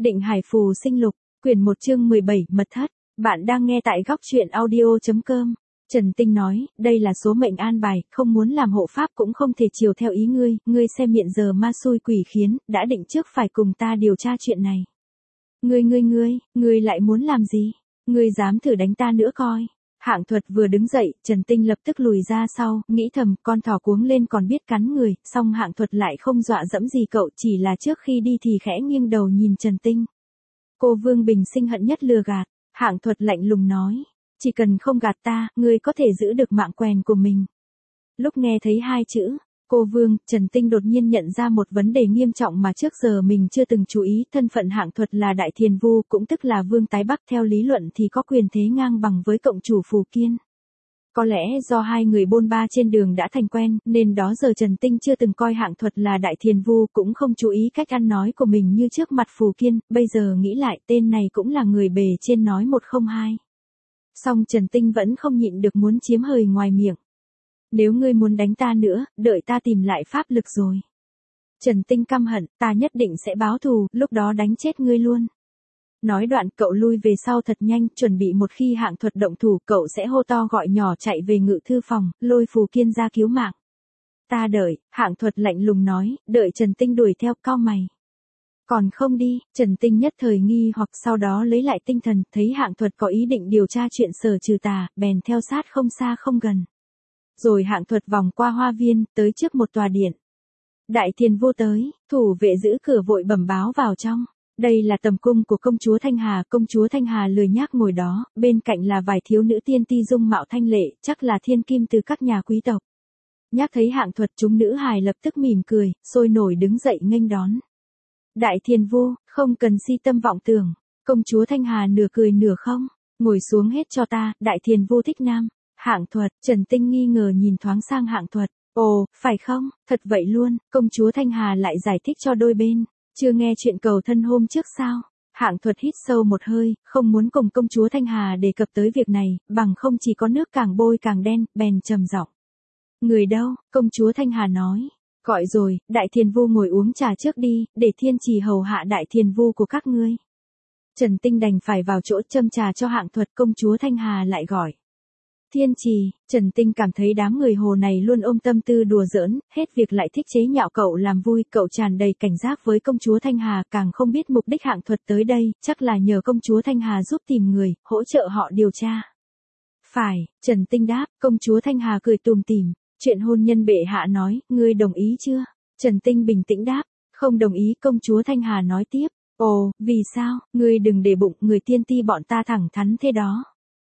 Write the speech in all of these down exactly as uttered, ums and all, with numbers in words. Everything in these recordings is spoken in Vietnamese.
Định Hải Phù Sinh Lục, quyển một chương mười bảy, Mật Thất. Bạn đang nghe tại góc truyện audio.com. Trần Tinh nói, đây là số mệnh an bài, không muốn làm hộ pháp cũng không thể chiều theo ý ngươi, ngươi xem hiện giờ ma xui quỷ khiến, đã định trước phải cùng ta điều tra chuyện này. Ngươi ngươi ngươi, ngươi lại muốn làm gì? Ngươi dám thử đánh ta nữa coi. Hạng Thuật vừa đứng dậy, Trần Tinh lập tức lùi ra sau, nghĩ thầm, con thỏ cuống lên còn biết cắn người, song Hạng Thuật lại không dọa dẫm gì cậu, chỉ là trước khi đi thì khẽ nghiêng đầu nhìn Trần Tinh. Cô Vương bình sinh hận nhất lừa gạt, Hạng Thuật lạnh lùng nói, chỉ cần không gạt ta, ngươi có thể giữ được mạng quèn của mình. Lúc nghe thấy hai chữ, cô Vương, Trần Tinh đột nhiên nhận ra một vấn đề nghiêm trọng mà trước giờ mình chưa từng chú ý, thân phận Hạng Thuật là Đại Thiền Vu, cũng tức là Vương tái Bắc, theo lý luận thì có quyền thế ngang bằng với cộng chủ Phù Kiên. Có lẽ do hai người bôn ba trên đường đã thành quen, nên đó giờ Trần Tinh chưa từng coi Hạng Thuật là Đại Thiền Vu, cũng không chú ý cách ăn nói của mình như trước mặt Phù Kiên, bây giờ nghĩ lại tên này cũng là người bề trên nói một không hai. Song Trần Tinh vẫn không nhịn được muốn chiếm hời ngoài miệng. Nếu ngươi muốn đánh ta nữa, đợi ta tìm lại pháp lực rồi. Trần Tinh căm hận, ta nhất định sẽ báo thù, lúc đó đánh chết ngươi luôn. Nói đoạn cậu lui về sau thật nhanh, chuẩn bị một khi Hạng Thuật động thủ cậu sẽ hô to gọi nhỏ chạy về ngự thư phòng, lôi Phù Kiên ra cứu mạng. Ta đợi, Hạng Thuật lạnh lùng nói, đợi Trần Tinh đuổi theo, cau mày. Còn không đi, Trần Tinh nhất thời nghi hoặc sau đó lấy lại tinh thần, thấy Hạng Thuật có ý định điều tra chuyện Sở Trừ Tà, bèn theo sát không xa không gần. Rồi Hạng Thuật vòng qua hoa viên, tới trước một tòa điện. Đại Thiền Vô tới, thủ vệ giữ cửa vội bẩm báo vào trong. Đây là tầm cung của công chúa Thanh Hà, công chúa Thanh Hà lười nhác ngồi đó, bên cạnh là vài thiếu nữ tiên ti dung mạo thanh lệ, chắc là thiên kim từ các nhà quý tộc. Nhắc thấy Hạng Thuật chúng nữ hài lập tức mỉm cười, sôi nổi đứng dậy nghênh đón. Đại Thiền Vô, không cần si tâm vọng tưởng, công chúa Thanh Hà nửa cười nửa không, ngồi xuống hết cho ta, Đại Thiền Vô thích nam. Hạng Thuật, Trần Tinh nghi ngờ nhìn thoáng sang Hạng Thuật, ồ, phải không, thật vậy luôn, công chúa Thanh Hà lại giải thích cho đôi bên, chưa nghe chuyện cầu thân hôm trước sao? Hạng Thuật hít sâu một hơi, không muốn cùng công chúa Thanh Hà đề cập tới việc này, bằng không chỉ có nước càng bôi càng đen, bèn trầm giọng. Người đâu? Công chúa Thanh Hà nói, gọi rồi, Đại Thiền Vu ngồi uống trà trước đi, để thiên trì hầu hạ Đại Thiền Vu của các ngươi. Trần Tinh đành phải vào chỗ châm trà cho Hạng Thuật, công chúa Thanh Hà lại gọi. Thiên trì, Trần Tinh cảm thấy đám người hồ này luôn ôm tâm tư đùa giỡn, hết việc lại thích chế nhạo cậu làm vui, cậu tràn đầy cảnh giác với công chúa Thanh Hà, càng không biết mục đích Hạng Thuật tới đây, chắc là nhờ công chúa Thanh Hà giúp tìm người, hỗ trợ họ điều tra. Phải, Trần Tinh đáp, công chúa Thanh Hà cười tùm tìm, chuyện hôn nhân bệ hạ nói, ngươi đồng ý chưa? Trần Tinh bình tĩnh đáp, không đồng ý, công chúa Thanh Hà nói tiếp, ồ, vì sao, ngươi đừng để bụng, người tiên ti bọn ta thẳng thắn thế đó.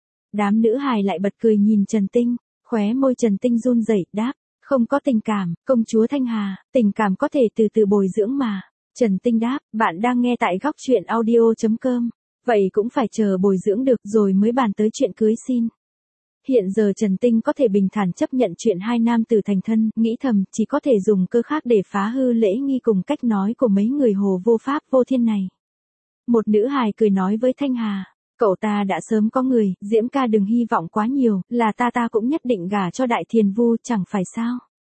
Đám nữ hài lại bật cười nhìn Trần Tinh, khóe môi Trần Tinh run rẩy đáp, không có tình cảm, công chúa Thanh Hà, tình cảm có thể từ từ bồi dưỡng mà. Trần Tinh đáp, bạn đang nghe tại góc truyện audio.com, vậy cũng phải chờ bồi dưỡng được rồi mới bàn tới chuyện cưới xin. Hiện giờ Trần Tinh có thể bình thản chấp nhận chuyện hai nam tử thành thân, nghĩ thầm chỉ có thể dùng cơ khác để phá hư lễ nghi cùng cách nói của mấy người hồ vô pháp vô thiên này. Một nữ hài cười nói với Thanh Hà. Cậu ta đã sớm có người, Diễm ca đừng hy vọng quá nhiều, là ta ta cũng nhất định gả cho Đại Thiền Vu, chẳng phải sao.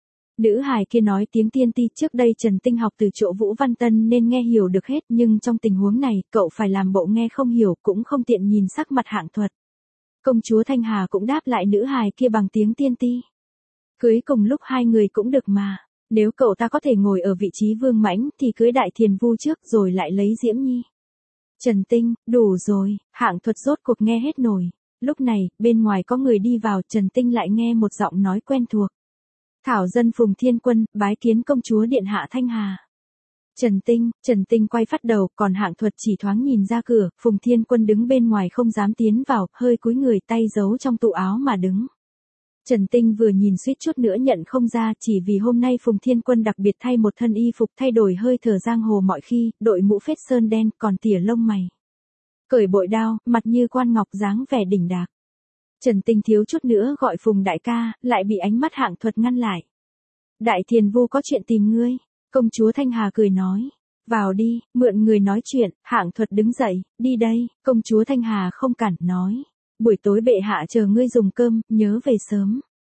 Nữ hài kia nói tiếng tiên ti, trước đây Trần Tinh học từ chỗ Vũ Văn Tân nên nghe hiểu được hết, nhưng trong tình huống này, cậu phải làm bộ nghe không hiểu, cũng không tiện nhìn sắc mặt Hạng Thuật. Công chúa Thanh Hà cũng đáp lại nữ hài kia bằng tiếng tiên ti. Cưới cùng lúc hai người cũng được mà, nếu cậu ta có thể ngồi ở vị trí vương mãnh thì cưới Đại Thiền Vu trước rồi lại lấy Diễm Nhi. Trần Tinh, đủ rồi, Hạng Thuật rốt cuộc nghe hết nổi. Lúc này, bên ngoài có người đi vào, Trần Tinh lại nghe một giọng nói quen thuộc. Thảo dân Phùng Thiên Quân, bái kiến công chúa điện hạ Thanh Hà. Trần Tinh, Trần Tinh quay phát đầu, còn Hạng Thuật chỉ thoáng nhìn ra cửa, Phùng Thiên Quân đứng bên ngoài không dám tiến vào, hơi cúi người tay giấu trong tụ áo mà đứng. Trần Tinh vừa nhìn suýt chút nữa nhận không ra, chỉ vì hôm nay Phùng Thiên Quân đặc biệt thay một thân y phục thay đổi hơi thở giang hồ mọi khi, đội mũ phết sơn đen, còn tỉa lông mày. Cởi bội đao, mặt như quan ngọc dáng vẻ đỉnh đạc. Trần Tinh thiếu chút nữa gọi Phùng đại ca, lại bị ánh mắt Hạng Thuật ngăn lại. Đại Thiền Vu có chuyện tìm ngươi, công chúa Thanh Hà cười nói. Vào đi, mượn người nói chuyện, Hạng Thuật đứng dậy, đi đây, công chúa Thanh Hà không cản, nói. Buổi tối bệ hạ chờ ngươi dùng cơm, nhớ về sớm.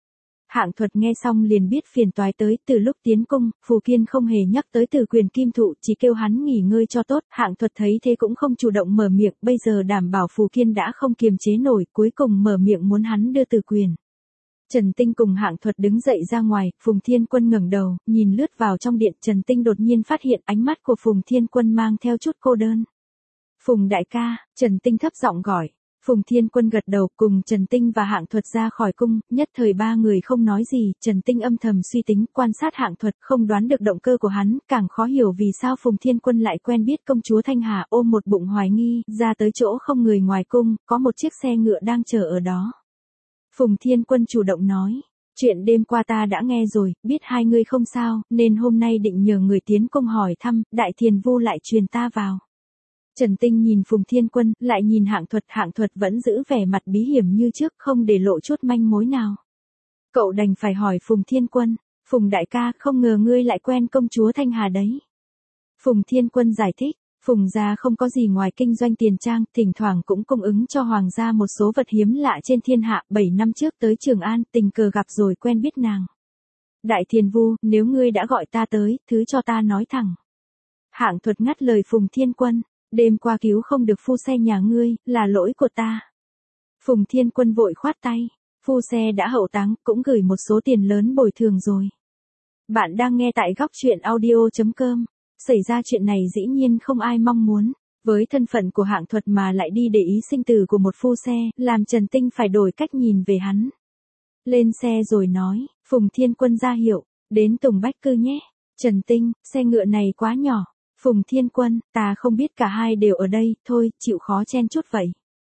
Hạng Thuật nghe xong liền biết phiền toái tới, từ lúc tiến cung, Phù Kiên không hề nhắc tới Từ Quyền Kim Thụ, chỉ kêu hắn nghỉ ngơi cho tốt. Hạng Thuật thấy thế cũng không chủ động mở miệng, bây giờ đảm bảo Phù Kiên đã không kiềm chế nổi, cuối cùng mở miệng muốn hắn đưa Từ Quyền. Trần Tinh cùng Hạng Thuật đứng dậy ra ngoài, Phùng Thiên Quân ngẩng đầu, nhìn lướt vào trong điện, Trần Tinh đột nhiên phát hiện ánh mắt của Phùng Thiên Quân mang theo chút cô đơn. Phùng đại ca, Trần Tinh thấp giọng gọi. Phùng Thiên Quân gật đầu, cùng Trần Tinh và Hạng Thuật ra khỏi cung, nhất thời ba người không nói gì, Trần Tinh âm thầm suy tính, quan sát Hạng Thuật, không đoán được động cơ của hắn, càng khó hiểu vì sao Phùng Thiên Quân lại quen biết công chúa Thanh Hà, ôm một bụng hoài nghi, ra tới chỗ không người ngoài cung, có một chiếc xe ngựa đang chờ ở đó. Phùng Thiên Quân chủ động nói, chuyện đêm qua ta đã nghe rồi, biết hai ngươi không sao, nên hôm nay định nhờ người tiến cung hỏi thăm, Đại Thiền Vu lại truyền ta vào. Trần Tinh nhìn Phùng Thiên Quân, lại nhìn Hạng Thuật, Hạng Thuật vẫn giữ vẻ mặt bí hiểm như trước, không để lộ chút manh mối nào. Cậu đành phải hỏi Phùng Thiên Quân, Phùng đại ca, không ngờ ngươi lại quen công chúa Thanh Hà đấy. Phùng Thiên Quân giải thích, Phùng gia không có gì ngoài kinh doanh tiền trang, thỉnh thoảng cũng cung ứng cho hoàng gia một số vật hiếm lạ trên thiên hạ, bảy năm trước tới Trường An, tình cờ gặp rồi quen biết nàng. Đại Thiền Vu, nếu ngươi đã gọi ta tới, thứ cho ta nói thẳng. Hạng Thuật ngắt lời Phùng Thiên Quân, đêm qua cứu không được phu xe nhà ngươi, là lỗi của ta. Phùng Thiên Quân vội khoát tay, phu xe đã hậu táng, cũng gửi một số tiền lớn bồi thường rồi. Bạn đang nghe tại góc truyện audio chấm com. Xảy ra chuyện này dĩ nhiên không ai mong muốn, với thân phận của Hạng Thuật mà lại đi để ý sinh tử của một phu xe, làm Trần Tinh phải đổi cách nhìn về hắn. Lên xe rồi nói, Phùng Thiên Quân ra hiệu, đến Tùng Bách Cư nhé. Trần Tinh, xe ngựa này quá nhỏ. Phùng Thiên Quân, ta không biết cả hai đều ở đây, thôi, chịu khó chen chút vậy.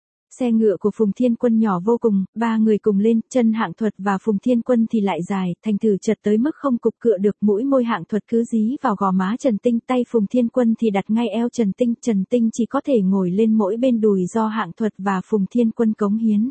Xe ngựa của Phùng Thiên Quân nhỏ vô cùng, ba người cùng lên, chân Hạng Thuật và Phùng Thiên Quân thì lại dài, thành thử chật tới mức không cục cựa được, mũi môi Hạng Thuật cứ dí vào gò má Trần Tinh, tay Phùng Thiên Quân thì đặt ngay eo Trần Tinh, Trần Tinh chỉ có thể ngồi lên mỗi bên đùi do Hạng Thuật và Phùng Thiên Quân cống hiến.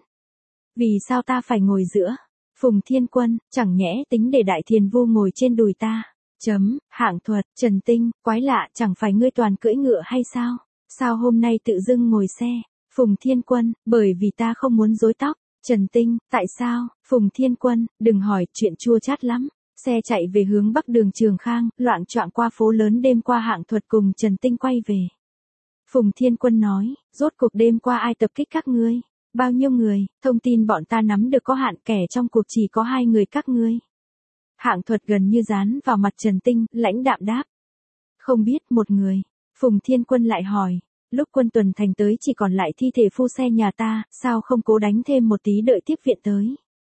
Vì sao ta phải ngồi giữa? Phùng Thiên Quân, chẳng nhẽ tính để Đại Thiền Vu ngồi trên đùi ta? Chấm, Hạng Thuật, Trần Tinh, quái lạ, chẳng phải ngươi toàn cưỡi ngựa hay sao? Sao hôm nay tự dưng ngồi xe? Phùng Thiên Quân, bởi vì ta không muốn rối tóc. Trần Tinh, tại sao? Phùng Thiên Quân, đừng hỏi, chuyện chua chát lắm. Xe chạy về hướng bắc đường Trường Khang, loạng choạng qua phố lớn đêm qua Hạng Thuật cùng Trần Tinh quay về. Phùng Thiên Quân nói, rốt cuộc đêm qua ai tập kích các ngươi? Bao nhiêu người? Thông tin bọn ta nắm được có hạn, kẻ trong cuộc chỉ có hai người các ngươi. Hạng Thuật gần như dán vào mặt Trần Tinh, lãnh đạm đáp. Không biết, một người. Phùng Thiên Quân lại hỏi, lúc quân tuần thành tới chỉ còn lại thi thể phu xe nhà ta, sao không cố đánh thêm một tí đợi tiếp viện tới.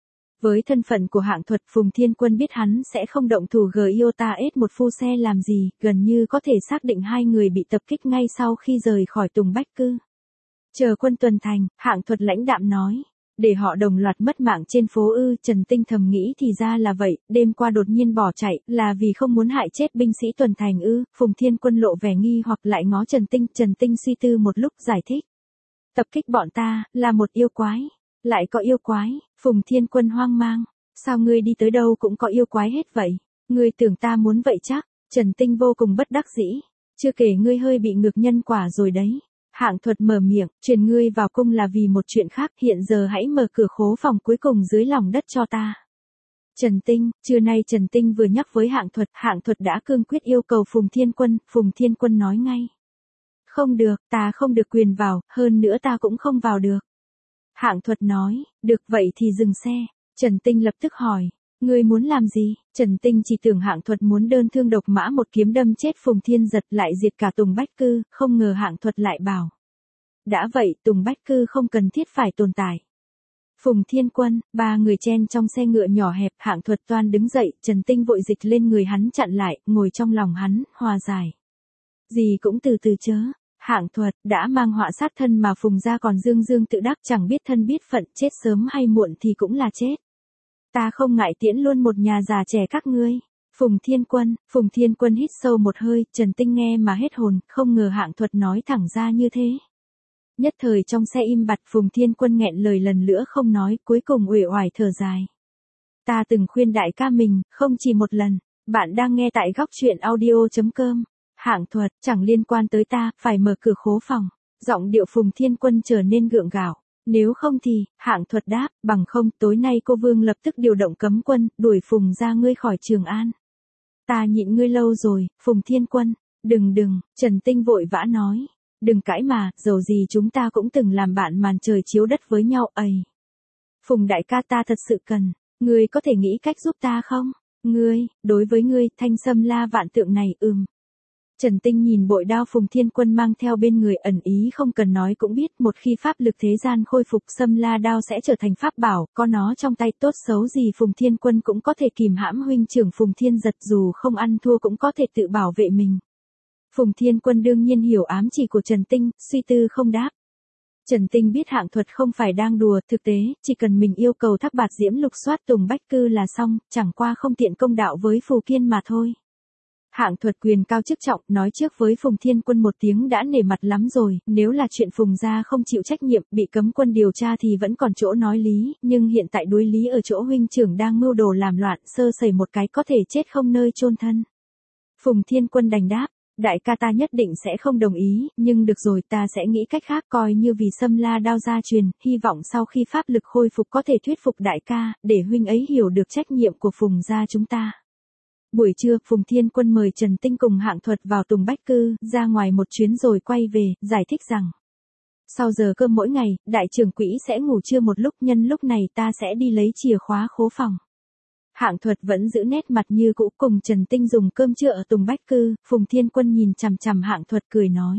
Với thân phận của Hạng Thuật, Phùng Thiên Quân biết hắn sẽ không động thủ gây iota ết một phu xe làm gì, gần như có thể xác định hai người bị tập kích ngay sau khi rời khỏi Tùng Bách Cư. Chờ quân tuần thành, Hạng Thuật lãnh đạm nói. Để họ đồng loạt mất mạng trên phố ư? Trần Tinh thầm nghĩ thì ra là vậy, đêm qua đột nhiên bỏ chạy, là vì không muốn hại chết binh sĩ tuần thành ư? Phùng Thiên Quân lộ vẻ nghi hoặc lại ngó Trần Tinh, Trần Tinh suy tư một lúc giải thích. Tập kích bọn ta, là một yêu quái. Lại có yêu quái? Phùng Thiên Quân hoang mang. Sao ngươi đi tới đâu cũng có yêu quái hết vậy? Ngươi tưởng ta muốn vậy chắc? Trần Tinh vô cùng bất đắc dĩ. Chưa kể ngươi hơi bị ngược nhân quả rồi đấy. Hạng Thuật mở miệng, truyền ngươi vào cung là vì một chuyện khác, hiện giờ hãy mở cửa khố phòng cuối cùng dưới lòng đất cho ta. Trần Tinh, trưa nay Trần Tinh vừa nhắc với Hạng Thuật, Hạng Thuật đã cương quyết yêu cầu Phùng Thiên Quân, Phùng Thiên Quân nói ngay. Không được, ta không được quyền vào, hơn nữa ta cũng không vào được. Hạng Thuật nói, được vậy thì dừng xe. Trần Tinh lập tức hỏi, ngươi muốn làm gì? Trần Tinh chỉ tưởng Hạng Thuật muốn đơn thương độc mã một kiếm đâm chết Phùng Thiên Giật lại diệt cả Tùng Bách Cư, không ngờ Hạng Thuật lại bảo. Đã vậy, Tùng Bách Cư không cần thiết phải tồn tại. Phùng Thiên Quân, ba người chen trong xe ngựa nhỏ hẹp, Hạng Thuật toan đứng dậy, Trần Tinh vội dịch lên người hắn chặn lại, ngồi trong lòng hắn, hòa giải. Gì cũng từ từ chớ. Hạng Thuật, đã mang họa sát thân mà Phùng gia còn dương dương tự đắc, chẳng biết thân biết phận, chết sớm hay muộn thì cũng là chết. Ta không ngại tiễn luôn một nhà già trẻ các ngươi. Phùng Thiên Quân, Phùng Thiên Quân hít sâu một hơi, Trần Tinh nghe mà hết hồn, không ngờ Hạng Thuật nói thẳng ra như thế. Nhất thời trong xe im bặt, Phùng Thiên Quân nghẹn lời lần nữa không nói, cuối cùng uể oải thở dài. Ta từng khuyên đại ca mình, không chỉ một lần. Bạn đang nghe tại góc truyện audio chấm com. Hạng Thuật, chẳng liên quan tới ta, phải mở cửa khố phòng. Giọng điệu Phùng Thiên Quân trở nên gượng gạo. Nếu không thì, Hạng Thuật đáp, bằng không, tối nay cô Vương lập tức điều động cấm quân, đuổi Phùng gia ngươi khỏi Trường An. Ta nhịn ngươi lâu rồi, Phùng Thiên Quân. Đừng đừng, Trần Tinh vội vã nói. Đừng cãi mà, dầu gì chúng ta cũng từng làm bạn màn trời chiếu đất với nhau, ầy. Phùng đại ca ta thật sự cần, ngươi có thể nghĩ cách giúp ta không? Ngươi, đối với ngươi, thanh sâm la vạn tượng này, ừm. Trần Tinh nhìn bội đao Phùng Thiên Quân mang theo bên người, ẩn ý không cần nói cũng biết, một khi pháp lực thế gian khôi phục, sâm la đao sẽ trở thành pháp bảo, có nó trong tay tốt xấu gì Phùng Thiên Quân cũng có thể kìm hãm huynh trưởng Phùng Thiên Giật, dù không ăn thua cũng có thể tự bảo vệ mình. Phùng Thiên Quân đương nhiên hiểu ám chỉ của Trần Tinh, suy tư không đáp. Trần Tinh biết Hạng Thuật không phải đang đùa, thực tế, chỉ cần mình yêu cầu Thác Bạt Diễm lục soát Tùng Bách Cư là xong, chẳng qua không tiện công đạo với Phù Kiên mà thôi. Hạng Thuật quyền cao chức trọng, nói trước với Phùng Thiên Quân một tiếng đã nể mặt lắm rồi, nếu là chuyện Phùng gia không chịu trách nhiệm, bị cấm quân điều tra thì vẫn còn chỗ nói lý, nhưng hiện tại đối lý ở chỗ huynh trưởng đang mưu đồ làm loạn, sơ sẩy một cái có thể chết không nơi chôn thân. Phùng Thiên Quân đành đáp, đại ca ta nhất định sẽ không đồng ý, nhưng được rồi, ta sẽ nghĩ cách khác, coi như vì sâm la đao gia truyền, hy vọng sau khi pháp lực khôi phục có thể thuyết phục đại ca, để huynh ấy hiểu được trách nhiệm của Phùng gia chúng ta. Buổi trưa, Phùng Thiên Quân mời Trần Tinh cùng Hạng Thuật vào Tùng Bách Cư, ra ngoài một chuyến rồi quay về, giải thích rằng. Sau giờ cơm mỗi ngày, đại trưởng quỹ sẽ ngủ trưa một lúc, nhân lúc này ta sẽ đi lấy chìa khóa khố phòng. Hạng Thuật vẫn giữ nét mặt như cũ, cùng Trần Tinh dùng cơm trưa ở Tùng Bách Cư, Phùng Thiên Quân nhìn chằm chằm Hạng Thuật cười nói.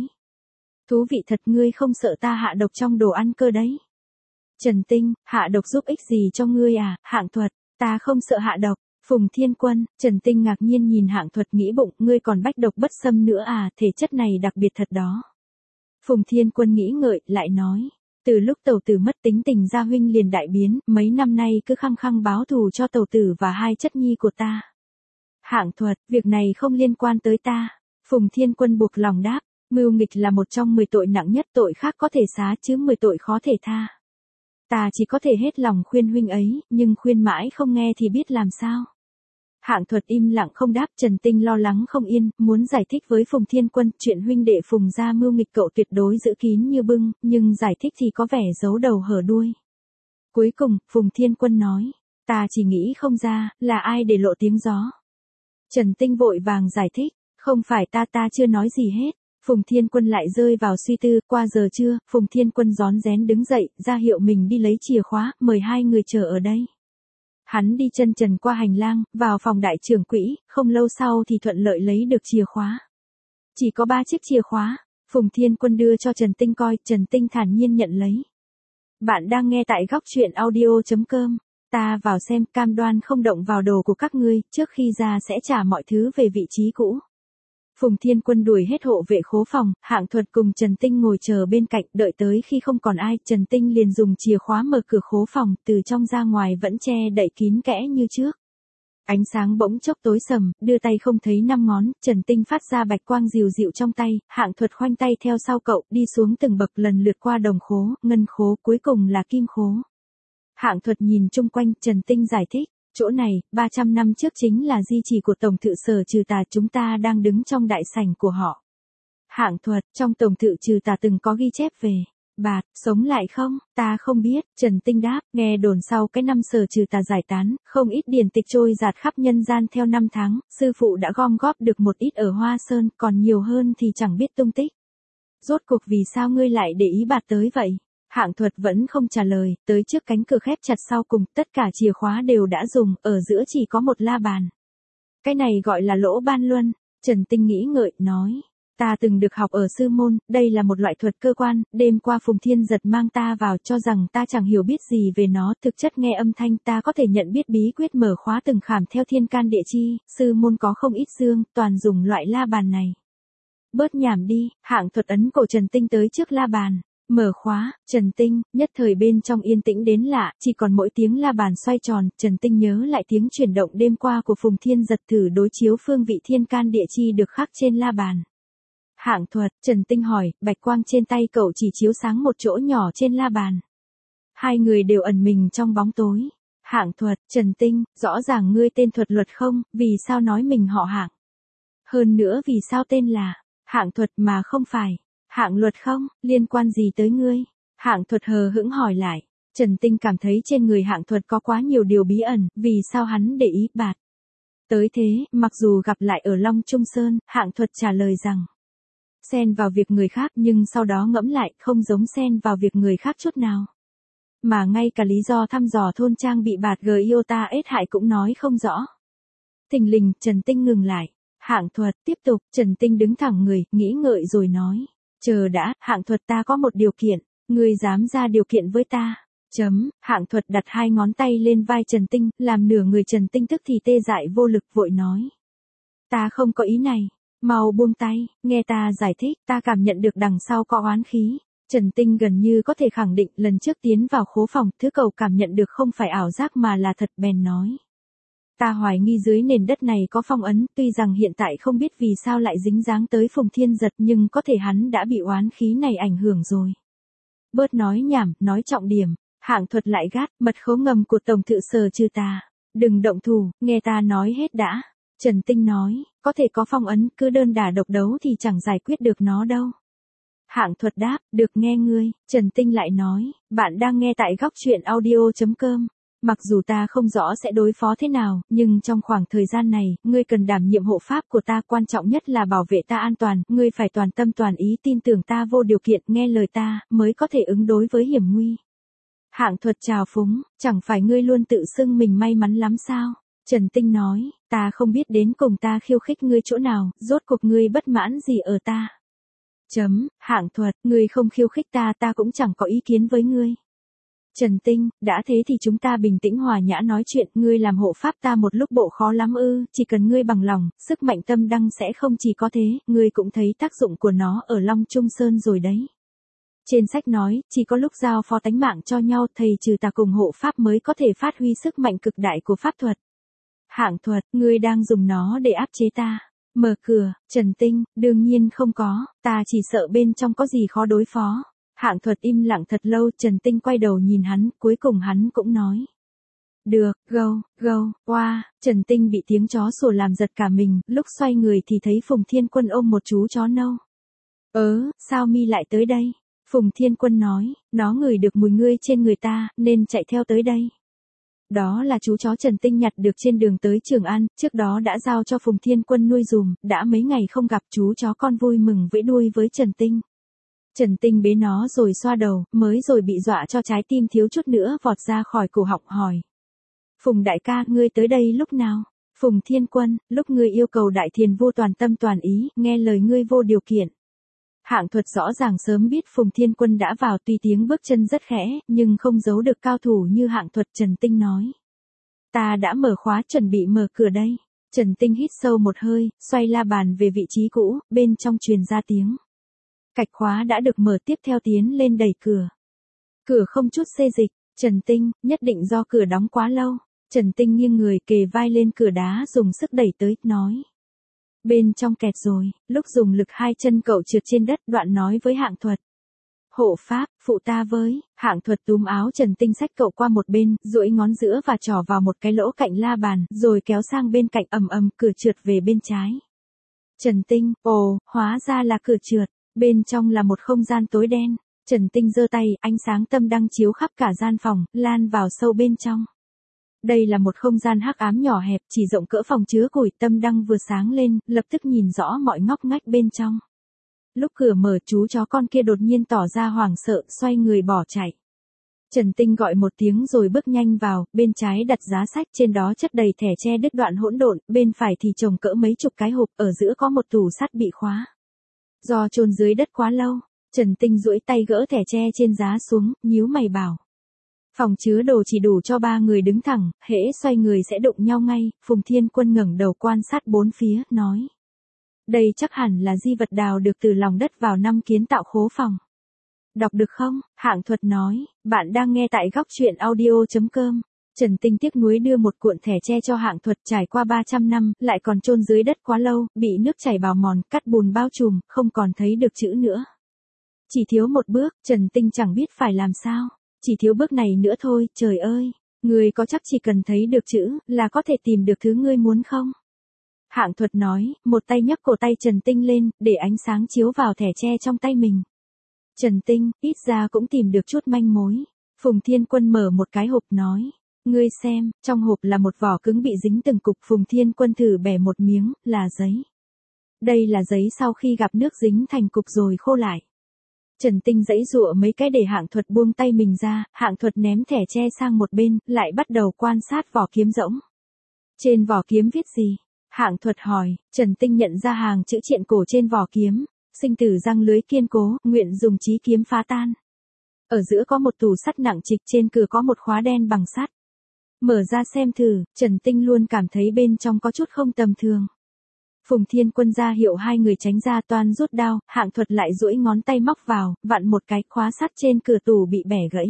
Thú vị thật, ngươi không sợ ta hạ độc trong đồ ăn cơ đấy. Trần Tinh, hạ độc giúp ích gì cho ngươi à? Hạng Thuật, ta không sợ hạ độc. Phùng Thiên Quân, Trần Tinh ngạc nhiên nhìn Hạng Thuật nghĩ bụng, ngươi còn bách độc bất xâm nữa à, thể chất này đặc biệt thật đó. Phùng Thiên Quân nghĩ ngợi, lại nói. Từ lúc tẩu tử mất tính tình gia huynh liền đại biến, mấy năm nay cứ khăng khăng báo thù cho tẩu tử và hai chất nhi của ta. Hạng Thuật, việc này không liên quan tới ta. Phùng Thiên Quân buộc lòng đáp, mưu nghịch là một trong mười tội nặng nhất, tội khác có thể xá chứ mười tội khó thể tha. Ta chỉ có thể hết lòng khuyên huynh ấy, nhưng khuyên mãi không nghe thì biết làm sao. Hạng Thuật im lặng không đáp. Trần Tinh lo lắng không yên, muốn giải thích với Phùng Thiên Quân, chuyện huynh đệ Phùng gia mưu nghịch cậu tuyệt đối giữ kín như bưng, nhưng giải thích thì có vẻ giấu đầu hở đuôi. Cuối cùng, Phùng Thiên Quân nói, ta chỉ nghĩ không ra, là ai để lộ tiếng gió. Trần Tinh vội vàng giải thích, không phải ta ta chưa nói gì hết. Phùng Thiên Quân lại rơi vào suy tư, qua giờ trưa, Phùng Thiên Quân rón rén đứng dậy, ra hiệu mình đi lấy chìa khóa, mời hai người chờ ở đây. Hắn đi chân trần qua hành lang, vào phòng đại trưởng quỹ, không lâu sau thì thuận lợi lấy được chìa khóa. Chỉ có ba chiếc chìa khóa, Phùng Thiên Quân đưa cho Trần Tinh coi, Trần Tinh thản nhiên nhận lấy. Bạn đang nghe tại góc truyện audio chấm com, ta vào xem, cam đoan không động vào đồ của các ngươi, trước khi ra sẽ trả mọi thứ về vị trí cũ. Phùng Thiên Quân đuổi hết hộ vệ khố phòng, Hạng Thuật cùng Trần Tinh ngồi chờ bên cạnh, đợi tới khi không còn ai, Trần Tinh liền dùng chìa khóa mở cửa khố phòng, từ trong ra ngoài vẫn che đậy kín kẽ như trước. Ánh sáng bỗng chốc tối sầm, đưa tay không thấy năm ngón, Trần Tinh phát ra bạch quang dịu dịu trong tay, Hạng Thuật khoanh tay theo sau cậu, đi xuống từng bậc lần lượt qua đồng khố, ngân khố, cuối cùng là kim khố. Hạng Thuật nhìn chung quanh, Trần Tinh giải thích. Chỗ này, ba trăm năm trước chính là di chỉ của Tổng Thự Sở Trừ Tà, chúng ta đang đứng trong đại sảnh của họ. Hạng Thuật, trong Tổng Thự Trừ Tà từng có ghi chép về Bạt, sống lại không? Ta không biết, Trần Tinh đáp, nghe đồn sau cái năm Sở Trừ Tà giải tán, không ít điển tịch trôi dạt khắp nhân gian theo năm tháng, sư phụ đã gom góp được một ít ở Hoa Sơn, còn nhiều hơn thì chẳng biết tung tích. Rốt cuộc vì sao ngươi lại để ý Bạt tới vậy? Hạng Thuật vẫn không trả lời, tới trước cánh cửa khép chặt sau cùng, tất cả chìa khóa đều đã dùng, ở giữa chỉ có một la bàn. Cái này gọi là lỗ ban luân, Trần Tinh nghĩ ngợi, nói. Ta từng được học ở sư môn, đây là một loại thuật cơ quan, đêm qua Phùng Thiên Giật mang ta vào cho rằng ta chẳng hiểu biết gì về nó, thực chất nghe âm thanh ta có thể nhận biết bí quyết mở khóa từng khảm theo thiên can địa chi, sư môn có không ít dương, toàn dùng loại la bàn này. Bớt nhảm đi, Hạng Thuật ấn cổ Trần Tinh tới trước la bàn. Mở khóa, Trần Tinh, nhất thời bên trong yên tĩnh đến lạ, chỉ còn mỗi tiếng la bàn xoay tròn, Trần Tinh nhớ lại tiếng chuyển động đêm qua của Phùng Thiên Giật thử đối chiếu phương vị thiên can địa chi được khắc trên la bàn. Hạng Thuật, Trần Tinh hỏi, bạch quang trên tay cậu chỉ chiếu sáng một chỗ nhỏ trên la bàn. Hai người đều ẩn mình trong bóng tối. Hạng Thuật, Trần Tinh, rõ ràng ngươi tên Thuật Luật không, vì sao nói mình họ Hạng? Hơn nữa vì sao tên là Hạng Thuật mà không phải Hạng Luật không, liên quan gì tới ngươi? Hạng Thuật hờ hững hỏi lại. Trần Tinh cảm thấy trên người Hạng Thuật có quá nhiều điều bí ẩn, vì sao hắn để ý bạt. Tới thế, mặc dù gặp lại ở Long Trung Sơn, Hạng Thuật trả lời rằng, xen vào việc người khác nhưng sau đó ngẫm lại không giống xen vào việc người khác chút nào. Mà ngay cả lý do thăm dò thôn trang bị bạt Giota ết hại cũng nói không rõ. Thình lình, Trần Tinh ngừng lại. Hạng Thuật, tiếp tục, Trần Tinh đứng thẳng người, nghĩ ngợi rồi nói. Chờ đã, Hạng Thuật ta có một điều kiện, ngươi dám ra điều kiện với ta. Chấm, Hạng Thuật đặt hai ngón tay lên vai Trần Tinh, làm nửa người Trần Tinh tức thì tê dại vô lực vội nói. Ta không có ý này, mau buông tay, nghe ta giải thích, ta cảm nhận được đằng sau có oán khí. Trần Tinh gần như có thể khẳng định lần trước tiến vào khố phòng, thứ cầu cảm nhận được không phải ảo giác mà là thật, bèn nói. Ta hoài nghi dưới nền đất này có phong ấn, tuy rằng hiện tại không biết vì sao lại dính dáng tới Phùng Thiên Giật nhưng có thể hắn đã bị oán khí này ảnh hưởng rồi. Bớt nói nhảm, nói trọng điểm. Hạng Thuật lại gắt, mật khấu ngầm của Tổng Thự Sở trừ ta. Đừng động thủ, nghe ta nói hết đã. Trần Tinh nói, có thể có phong ấn, cứ đơn đả độc đấu thì chẳng giải quyết được nó đâu. Hạng Thuật đáp, được nghe ngươi. Trần Tinh lại nói, bạn đang nghe tại góc truyện audio chấm com. Mặc dù ta không rõ sẽ đối phó thế nào, nhưng trong khoảng thời gian này, ngươi cần đảm nhiệm hộ pháp của ta, quan trọng nhất là bảo vệ ta an toàn, ngươi phải toàn tâm toàn ý tin tưởng ta vô điều kiện, nghe lời ta, mới có thể ứng đối với hiểm nguy. Hạng Thuật chào phúng, chẳng phải ngươi luôn tự xưng mình may mắn lắm sao? Trần Tinh nói, ta không biết đến cùng ta khiêu khích ngươi chỗ nào, rốt cuộc ngươi bất mãn gì ở ta. Chấm, Hạng Thuật, ngươi không khiêu khích ta, ta cũng chẳng có ý kiến với ngươi. Trần Tinh, đã thế thì chúng ta bình tĩnh hòa nhã nói chuyện, ngươi làm hộ pháp ta một lúc bộ khó lắm ư, chỉ cần ngươi bằng lòng, sức mạnh tâm đăng sẽ không chỉ có thế, ngươi cũng thấy tác dụng của nó ở Long Trung Sơn rồi đấy. Trên sách nói, chỉ có lúc giao phó tánh mạng cho nhau, thầy trừ tà cùng hộ pháp mới có thể phát huy sức mạnh cực đại của pháp thuật. Hạng Thuật, ngươi đang dùng nó để áp chế ta. Mở cửa, Trần Tinh, đương nhiên không có, ta chỉ sợ bên trong có gì khó đối phó. Hạng Thuật im lặng thật lâu, Trần Tinh quay đầu nhìn hắn, cuối cùng hắn cũng nói. Được, gâu, gâu, oa, Trần Tinh bị tiếng chó sủa làm giật cả mình, lúc xoay người thì thấy Phùng Thiên Quân ôm một chú chó nâu. Ớ, sao mi lại tới đây? Phùng Thiên Quân nói, nó ngửi được mùi ngươi trên người ta, nên chạy theo tới đây. Đó là chú chó Trần Tinh nhặt được trên đường tới Trường An, trước đó đã giao cho Phùng Thiên Quân nuôi dùm, đã mấy ngày không gặp, chú chó con vui mừng vẫy đuôi với Trần Tinh. Trần Tinh bế nó rồi xoa đầu, mới rồi bị dọa cho trái tim thiếu chút nữa vọt ra khỏi cổ họng hỏi. Phùng đại ca, ngươi tới đây lúc nào? Phùng Thiên Quân, lúc ngươi yêu cầu Đại Thiền Vô toàn tâm toàn ý, nghe lời ngươi vô điều kiện. Hạng Thuật rõ ràng sớm biết Phùng Thiên Quân đã vào, tuy tiếng bước chân rất khẽ, nhưng không giấu được cao thủ như Hạng Thuật. Trần Tinh nói. Ta đã mở khóa chuẩn bị mở cửa đây. Trần Tinh hít sâu một hơi, xoay la bàn về vị trí cũ, bên trong truyền ra tiếng. Cạch khóa đã được mở, tiếp theo tiến lên đẩy cửa. Cửa không chút xê dịch, Trần Tinh, nhất định do cửa đóng quá lâu. Trần Tinh nghiêng người kề vai lên cửa đá dùng sức đẩy tới, nói. Bên trong kẹt rồi, lúc dùng lực hai chân cậu trượt trên đất, đoạn nói với Hạng Thuật. Hộ pháp, phụ ta với. Hạng Thuật túm áo Trần Tinh xách cậu qua một bên, duỗi ngón giữa và trỏ vào một cái lỗ cạnh la bàn, rồi kéo sang bên cạnh, ầm ầm, cửa trượt về bên trái. Trần Tinh, ồ, hóa ra là cửa trượt, bên trong là một không gian tối đen. Trần Tinh giơ tay, ánh sáng tâm đăng chiếu khắp cả gian phòng, lan vào sâu bên trong. Đây là một không gian hắc ám nhỏ hẹp, chỉ rộng cỡ phòng chứa củi. Tâm đăng vừa sáng lên, lập tức nhìn rõ mọi ngóc ngách bên trong. Lúc cửa mở, chú chó con kia đột nhiên tỏ ra hoảng sợ, xoay người bỏ chạy. Trần Tinh gọi một tiếng rồi bước nhanh vào, bên trái đặt giá sách, trên đó chất đầy thẻ tre đứt đoạn hỗn độn, bên phải thì chồng cỡ mấy chục cái hộp, ở giữa có một tủ sắt bị khóa. Do chôn dưới đất quá lâu, Trần Tinh duỗi tay gỡ thẻ tre trên giá xuống, nhíu mày bảo. Phòng chứa đồ chỉ đủ cho ba người đứng thẳng, hễ xoay người sẽ đụng nhau ngay. Phùng Thiên Quân ngẩng đầu quan sát bốn phía, nói. Đây chắc hẳn là di vật đào được từ lòng đất vào năm kiến tạo khố phòng. Đọc được không? Hạng Thuật nói, bạn đang nghe tại góc truyện audio chấm com. Trần Tinh tiếc nuối đưa một cuộn thẻ tre cho Hạng Thuật, trải qua ba trăm năm, lại còn chôn dưới đất quá lâu, bị nước chảy bào mòn, cắt bùn bao trùm, không còn thấy được chữ nữa. Chỉ thiếu một bước, Trần Tinh chẳng biết phải làm sao. Chỉ thiếu bước này nữa thôi, trời ơi, ngươi có chắc chỉ cần thấy được chữ, là có thể tìm được thứ ngươi muốn không? Hạng Thuật nói, một tay nhấc cổ tay Trần Tinh lên, để ánh sáng chiếu vào thẻ tre trong tay mình. Trần Tinh, ít ra cũng tìm được chút manh mối. Phùng Thiên Quân mở một cái hộp nói. Ngươi xem, trong hộp là một vỏ cứng bị dính từng cục. Phùng Thiên Quân thử bẻ một miếng, là giấy. Đây là giấy sau khi gặp nước dính thành cục rồi khô lại. Trần Tinh giãy giụa mấy cái để Hạng Thuật buông tay mình ra, Hạng Thuật ném thẻ tre sang một bên, lại bắt đầu quan sát vỏ kiếm rỗng. Trên vỏ kiếm viết gì? Hạng Thuật hỏi. Trần Tinh nhận ra hàng chữ triện cổ trên vỏ kiếm. Sinh tử răng lưới kiên cố, nguyện dùng chí kiếm phá tan. Ở giữa có một tủ sắt nặng trịch, trên cửa có một khóa đen bằng sắt. Mở ra xem thử, Trần Tinh luôn cảm thấy bên trong có chút không tầm thường. Phùng Thiên Quân ra hiệu hai người tránh ra, toan rút đao, Hạng Thuật lại duỗi ngón tay móc vào, vặn một cái, khóa sắt trên cửa tủ bị bẻ gãy.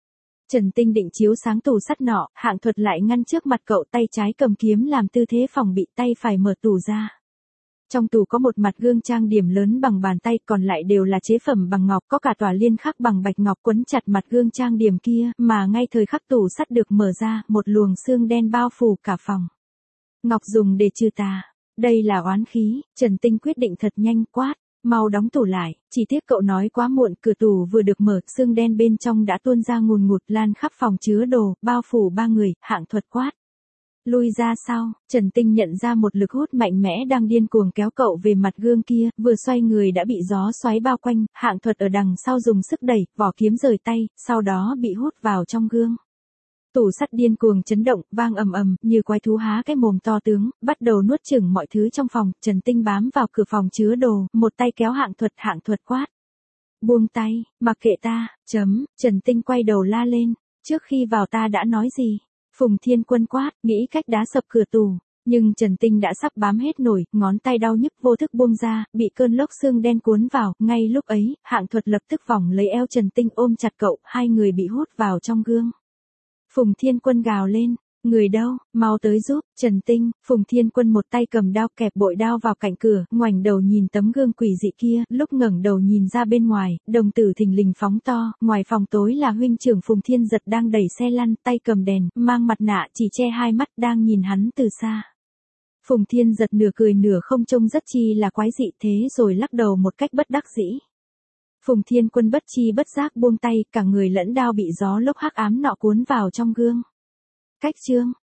Trần Tinh định chiếu sáng tủ sắt nọ, Hạng Thuật lại ngăn trước mặt cậu, tay trái cầm kiếm làm tư thế phòng bị, tay phải mở tủ ra. Trong tủ có một mặt gương trang điểm lớn bằng bàn tay, còn lại đều là chế phẩm bằng ngọc, có cả tòa liên khắc bằng bạch ngọc quấn chặt mặt gương trang điểm kia, mà ngay thời khắc tủ sắt được mở ra, một luồng sương đen bao phủ cả phòng. Ngọc dùng để trừ tà. Đây là oán khí. Trần Tinh quyết định thật nhanh, quát. Mau đóng tủ lại, chỉ tiếc cậu nói quá muộn, cửa tủ vừa được mở, sương đen bên trong đã tuôn ra ngùn ngụt lan khắp phòng chứa đồ, bao phủ ba người. Hạng Thuật quát. Lui ra sau, Trần Tinh nhận ra một lực hút mạnh mẽ đang điên cuồng kéo cậu về mặt gương kia, vừa xoay người đã bị gió xoáy bao quanh, Hạng Thuật ở đằng sau dùng sức đẩy, vỏ kiếm rời tay, sau đó bị hút vào trong gương. Tủ sắt điên cuồng chấn động, vang ầm ầm, như quái thú há cái mồm to tướng, bắt đầu nuốt chửng mọi thứ trong phòng. Trần Tinh bám vào cửa phòng chứa đồ, một tay kéo Hạng Thuật, Hạng Thuật quát. Buông tay, mặc kệ ta, chấm, Trần Tinh quay đầu la lên, trước khi vào ta đã nói gì? Phùng Thiên Quân quát, nghĩ cách đá sập cửa tủ, nhưng Trần Tinh đã sắp bám hết nổi, ngón tay đau nhức vô thức buông ra, bị cơn lốc sương đen cuốn vào, ngay lúc ấy, Hạng Thuật lập tức vòng lấy eo Trần Tinh ôm chặt cậu, hai người bị hút vào trong gương. Phùng Thiên Quân gào lên, người đâu, mau tới giúp, Trần Tinh. Phùng Thiên Quân một tay cầm đao kẹp bội đao vào cạnh cửa, ngoảnh đầu nhìn tấm gương quỷ dị kia, lúc ngẩng đầu nhìn ra bên ngoài, đồng tử thình lình phóng to, ngoài phòng tối là huynh trưởng Phùng Thiên Giật đang đẩy xe lăn, tay cầm đèn, mang mặt nạ chỉ che hai mắt, đang nhìn hắn từ xa. Phùng Thiên Giật nửa cười nửa không, trông rất chi là quái dị, thế rồi lắc đầu một cách bất đắc dĩ. Phùng Thiên Quân bất chi bất giác buông tay, cả người lẫn đao bị gió lốc hắc ám nọ cuốn vào trong gương. Cách chương